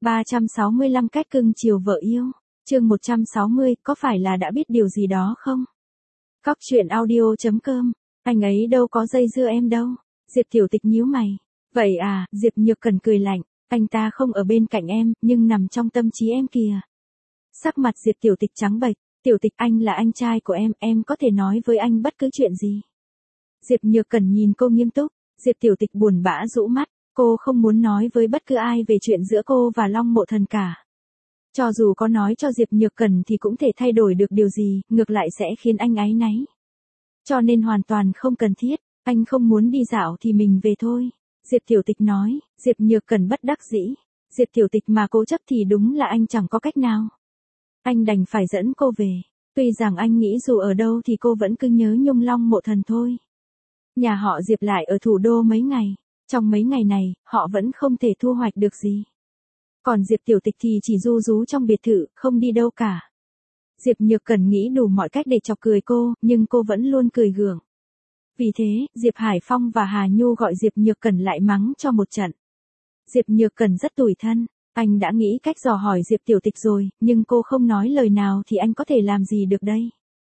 365 cách cưng chiều vợ yêu. Chương 160, có phải là đã biết điều gì đó không? Cóc truyện audio.com. Anh ấy đâu có dây dưa em đâu. Diệp Tiểu Tịch nhíu mày. Vậy à, Diệp Nhược Cần cười lạnh. Anh ta không ở bên cạnh em, nhưng nằm trong tâm trí em kìa. Sắc mặt Diệp Tiểu Tịch trắng bệch. Tiểu Tịch, anh là anh trai của em có thể nói với anh bất cứ chuyện gì. Diệp Nhược Cần nhìn cô nghiêm túc. Diệp Tiểu Tịch buồn bã rũ mắt. Cô không muốn nói với bất cứ ai về chuyện giữa cô và Long Mộ Thần cả. Cho dù có nói cho Diệp Nhược Cần thì cũng thể thay đổi được điều gì, ngược lại sẽ khiến anh áy náy. Cho nên hoàn toàn không cần thiết, anh không muốn đi dạo thì mình về thôi. Diệp Tiểu Tịch nói. Diệp Nhược Cần bất đắc dĩ. Diệp Tiểu Tịch mà cố chấp thì đúng là anh chẳng có cách nào. Anh đành phải dẫn cô về. Tuy rằng anh nghĩ dù ở đâu thì cô vẫn cứ nhớ nhung Long Mộ Thần thôi. Nhà họ Diệp lại ở thủ đô mấy ngày. Trong mấy ngày này, họ vẫn không thể thu hoạch được gì. Còn Diệp Tiểu Tịch thì chỉ ru rú trong biệt thự, không đi đâu cả. Diệp Nhược Cần nghĩ đủ mọi cách để chọc cười cô, nhưng cô vẫn luôn cười gượng. Vì thế, Diệp Hải Phong và Hà Nhu gọi Diệp Nhược Cần lại mắng cho một trận. Diệp Nhược Cần rất tủi thân, anh đã nghĩ cách dò hỏi Diệp Tiểu Tịch rồi, nhưng cô không nói lời nào thì anh có thể làm gì được đây.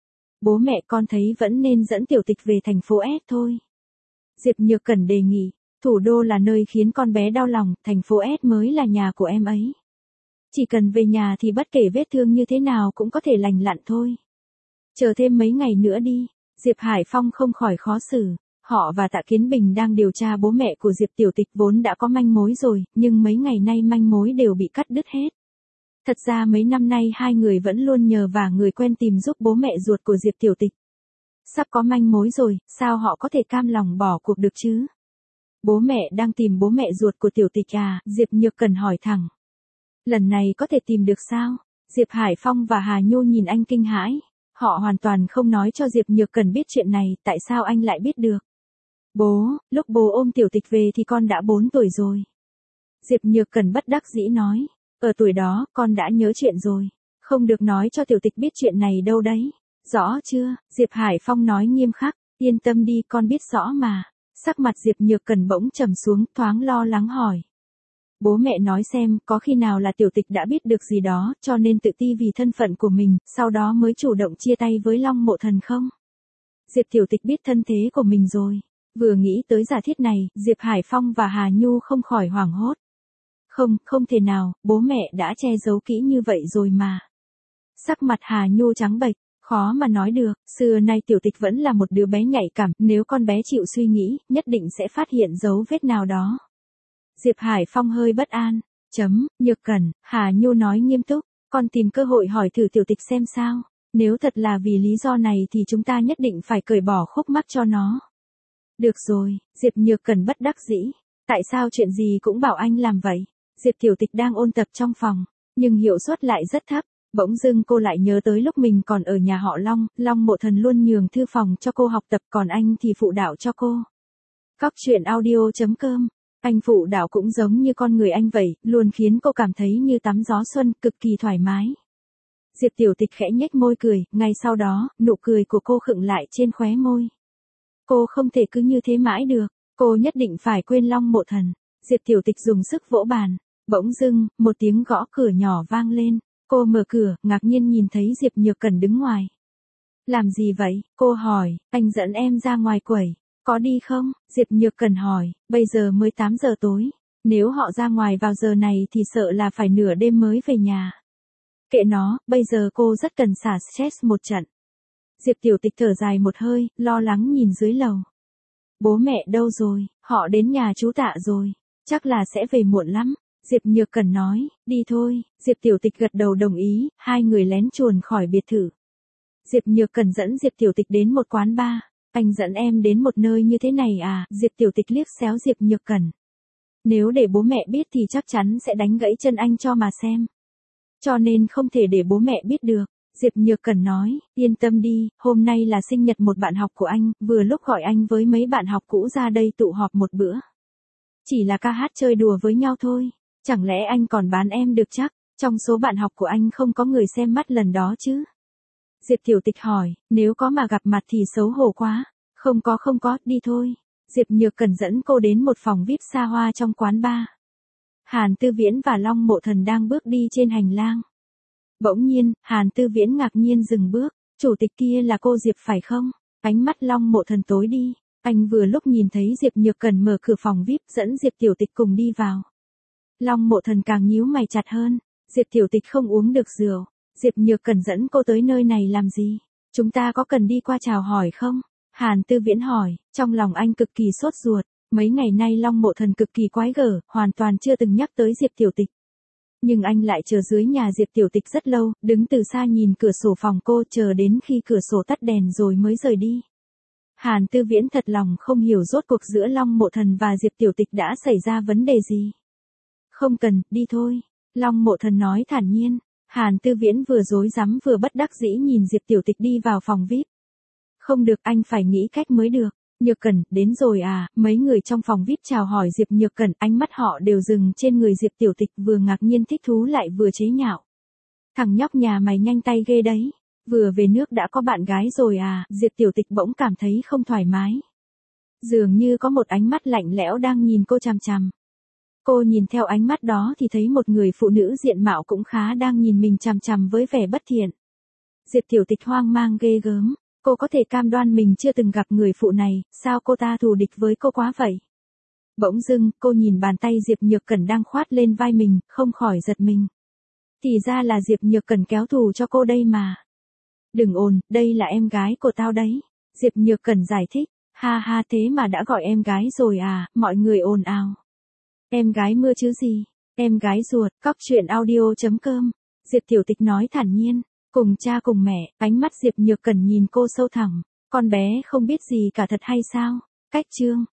Bố mẹ con thấy vẫn nên dẫn Tiểu Tịch về thành phố S thôi. Diệp Nhược Cần đề nghị. Thủ đô là nơi khiến con bé đau lòng, thành phố S mới là nhà của em ấy. Chỉ cần về nhà thì bất kể vết thương như thế nào cũng có thể lành lặn thôi. Chờ thêm mấy ngày nữa đi. Diệp Hải Phong không khỏi khó xử. Họ và Tạ Kiến Bình đang điều tra bố mẹ của Diệp Tiểu Tịch vốn đã có manh mối rồi, nhưng mấy ngày nay manh mối đều bị cắt đứt hết. Thật ra mấy năm nay hai người vẫn luôn nhờ vả người quen tìm giúp bố mẹ ruột của Diệp Tiểu Tịch. Sắp có manh mối rồi, sao họ có thể cam lòng bỏ cuộc được chứ? Bố mẹ đang tìm bố mẹ ruột của Tiểu Tịch à? Diệp Nhược Cần hỏi thẳng. Lần này có thể tìm được sao? Diệp Hải Phong và Hà Nhu nhìn anh kinh hãi. Họ hoàn toàn không nói cho Diệp Nhược Cần biết chuyện này, tại sao anh lại biết được? Bố, lúc bố ôm Tiểu Tịch về thì con đã 4 tuổi rồi. Diệp Nhược Cần bất đắc dĩ nói. Ở tuổi đó, con đã nhớ chuyện rồi. Không được nói cho Tiểu Tịch biết chuyện này đâu đấy. Rõ chưa? Diệp Hải Phong nói nghiêm khắc. Yên tâm đi, con biết rõ mà. Sắc mặt Diệp Nhược Cần bỗng trầm xuống, thoáng lo lắng hỏi. Bố mẹ nói xem, có khi nào là Tiểu Tịch đã biết được gì đó, cho nên tự ti vì thân phận của mình, sau đó mới chủ động chia tay với Long Mộ Thần không? Diệp Tiểu Tịch biết thân thế của mình rồi. Vừa nghĩ tới giả thiết này, Diệp Hải Phong và Hà Nhu không khỏi hoảng hốt. Không thể nào, bố mẹ đã che giấu kỹ như vậy rồi mà. Sắc mặt Hà Nhu trắng bệch. Khó mà nói được, xưa nay Tiểu Tịch vẫn là một đứa bé nhạy cảm, nếu con bé chịu suy nghĩ, nhất định sẽ phát hiện dấu vết nào đó. Diệp Hải Phong hơi bất an. Nhược Cần, Hà Nhu nói nghiêm túc, con tìm cơ hội hỏi thử Tiểu Tịch xem sao. Nếu thật là vì lý do này thì chúng ta nhất định phải cởi bỏ khúc mắc cho nó. Được rồi, Diệp Nhược Cần bất đắc dĩ. Tại sao chuyện gì cũng bảo anh làm vậy? Diệp Tiểu Tịch đang ôn tập trong phòng, nhưng hiệu suất lại rất thấp. Bỗng dưng cô lại nhớ tới lúc mình còn ở nhà họ Long, Long Mộ Thần luôn nhường thư phòng cho cô học tập, còn anh thì phụ đạo cho cô. Cóc truyện audio.com. Anh phụ đạo cũng giống như con người anh vậy, luôn khiến cô cảm thấy như tắm gió xuân, cực kỳ thoải mái. Diệp Tiểu Tịch khẽ nhếch môi cười, ngay sau đó, nụ cười của cô khựng lại trên khóe môi. Cô không thể cứ như thế mãi được, cô nhất định phải quên Long Mộ Thần. Diệp Tiểu Tịch dùng sức vỗ bàn. Bỗng dưng, một tiếng gõ cửa nhỏ vang lên. Cô mở cửa, ngạc nhiên nhìn thấy Diệp Nhược Cần đứng ngoài. Làm gì vậy? Cô hỏi. Anh dẫn em ra ngoài quẩy. Có đi không? Diệp Nhược Cần hỏi. Bây giờ mới 8 giờ tối. Nếu họ ra ngoài vào giờ này thì sợ là phải nửa đêm mới về nhà. Kệ nó, bây giờ cô rất cần xả stress một trận. Diệp Tiểu Tịch thở dài một hơi, lo lắng nhìn dưới lầu. Bố mẹ đâu rồi? Họ đến nhà chú Tạ rồi. Chắc là sẽ về muộn lắm. Diệp Nhược Cần nói, đi thôi. Diệp Tiểu Tịch gật đầu đồng ý, hai người lén chuồn khỏi biệt thự. Diệp Nhược Cần dẫn Diệp Tiểu Tịch đến một quán bar. Anh dẫn em đến một nơi như thế này à? Diệp Tiểu Tịch liếc xéo Diệp Nhược Cần. Nếu để bố mẹ biết thì chắc chắn sẽ đánh gãy chân anh cho mà xem. Cho nên không thể để bố mẹ biết được. Diệp Nhược Cần nói, yên tâm đi, hôm nay là sinh nhật một bạn học của anh, vừa lúc gọi anh với mấy bạn học cũ ra đây tụ họp một bữa. Chỉ là ca hát chơi đùa với nhau thôi. Chẳng lẽ anh còn bán em được chắc? Trong số bạn học của anh không có người xem mắt lần đó chứ? Diệp Tiểu Tịch hỏi, nếu có mà gặp mặt thì xấu hổ quá. Không có, đi thôi. Diệp Nhược Cần dẫn cô đến một phòng VIP xa hoa trong quán bar. Hàn Tư Viễn và Long Mộ Thần đang bước đi trên hành lang. Bỗng nhiên, Hàn Tư Viễn ngạc nhiên dừng bước, chủ tịch kia là cô Diệp phải không? Ánh mắt Long Mộ Thần tối đi, anh vừa lúc nhìn thấy Diệp Nhược Cẩn mở cửa phòng VIP dẫn Diệp Tiểu Tịch cùng đi vào. Long Mộ Thần càng nhíu mày chặt hơn, Diệp Tiểu Tịch không uống được rượu, Diệp Nhược Cẩn dẫn cô tới nơi này làm gì? Chúng ta có cần đi qua chào hỏi không? Hàn Tư Viễn hỏi, trong lòng anh cực kỳ sốt ruột, mấy ngày nay Long Mộ Thần cực kỳ quái gở, hoàn toàn chưa từng nhắc tới Diệp Tiểu Tịch. Nhưng anh lại chờ dưới nhà Diệp Tiểu Tịch rất lâu, đứng từ xa nhìn cửa sổ phòng cô chờ đến khi cửa sổ tắt đèn rồi mới rời đi. Hàn Tư Viễn thật lòng không hiểu rốt cuộc giữa Long Mộ Thần và Diệp Tiểu Tịch đã xảy ra vấn đề gì. Không cần, đi thôi. Long Mộ Thần nói thản nhiên. Hàn Tư Viễn vừa rối rắm vừa bất đắc dĩ nhìn Diệp Tiểu Tịch đi vào phòng VIP. Không được, anh phải nghĩ cách mới được. Nhược Cẩn, đến rồi à? Mấy người trong phòng VIP chào hỏi Diệp Nhược Cẩn, ánh mắt họ đều dừng trên người Diệp Tiểu Tịch, vừa ngạc nhiên thích thú lại vừa chế nhạo. Thằng nhóc nhà mày nhanh tay ghê đấy. Vừa về nước đã có bạn gái rồi à? Diệp Tiểu Tịch bỗng cảm thấy không thoải mái. Dường như có một ánh mắt lạnh lẽo đang nhìn cô chằm chằm. Cô nhìn theo ánh mắt đó thì thấy một người phụ nữ diện mạo cũng khá đang nhìn mình chằm chằm với vẻ bất thiện. Diệp Tiểu Tịch hoang mang ghê gớm, cô có thể cam đoan mình chưa từng gặp người phụ này, sao cô ta thù địch với cô quá vậy? Bỗng dưng, cô nhìn bàn tay Diệp Nhược Cẩn đang khoát lên vai mình, không khỏi giật mình. Thì ra là Diệp Nhược Cẩn kéo thù cho cô đây mà. Đừng ồn, đây là em gái của tao đấy. Diệp Nhược Cẩn giải thích, ha ha, thế mà đã gọi em gái rồi à? Mọi người ồn ào. Em gái mưa chứ gì, em gái ruột. Cóc truyện audio.com. Diệp Tiểu Tịch nói thản nhiên, cùng cha cùng mẹ. Ánh mắt Diệp Nhược Cẩn nhìn cô sâu thẳm, con bé không biết gì cả thật hay sao? Cách chương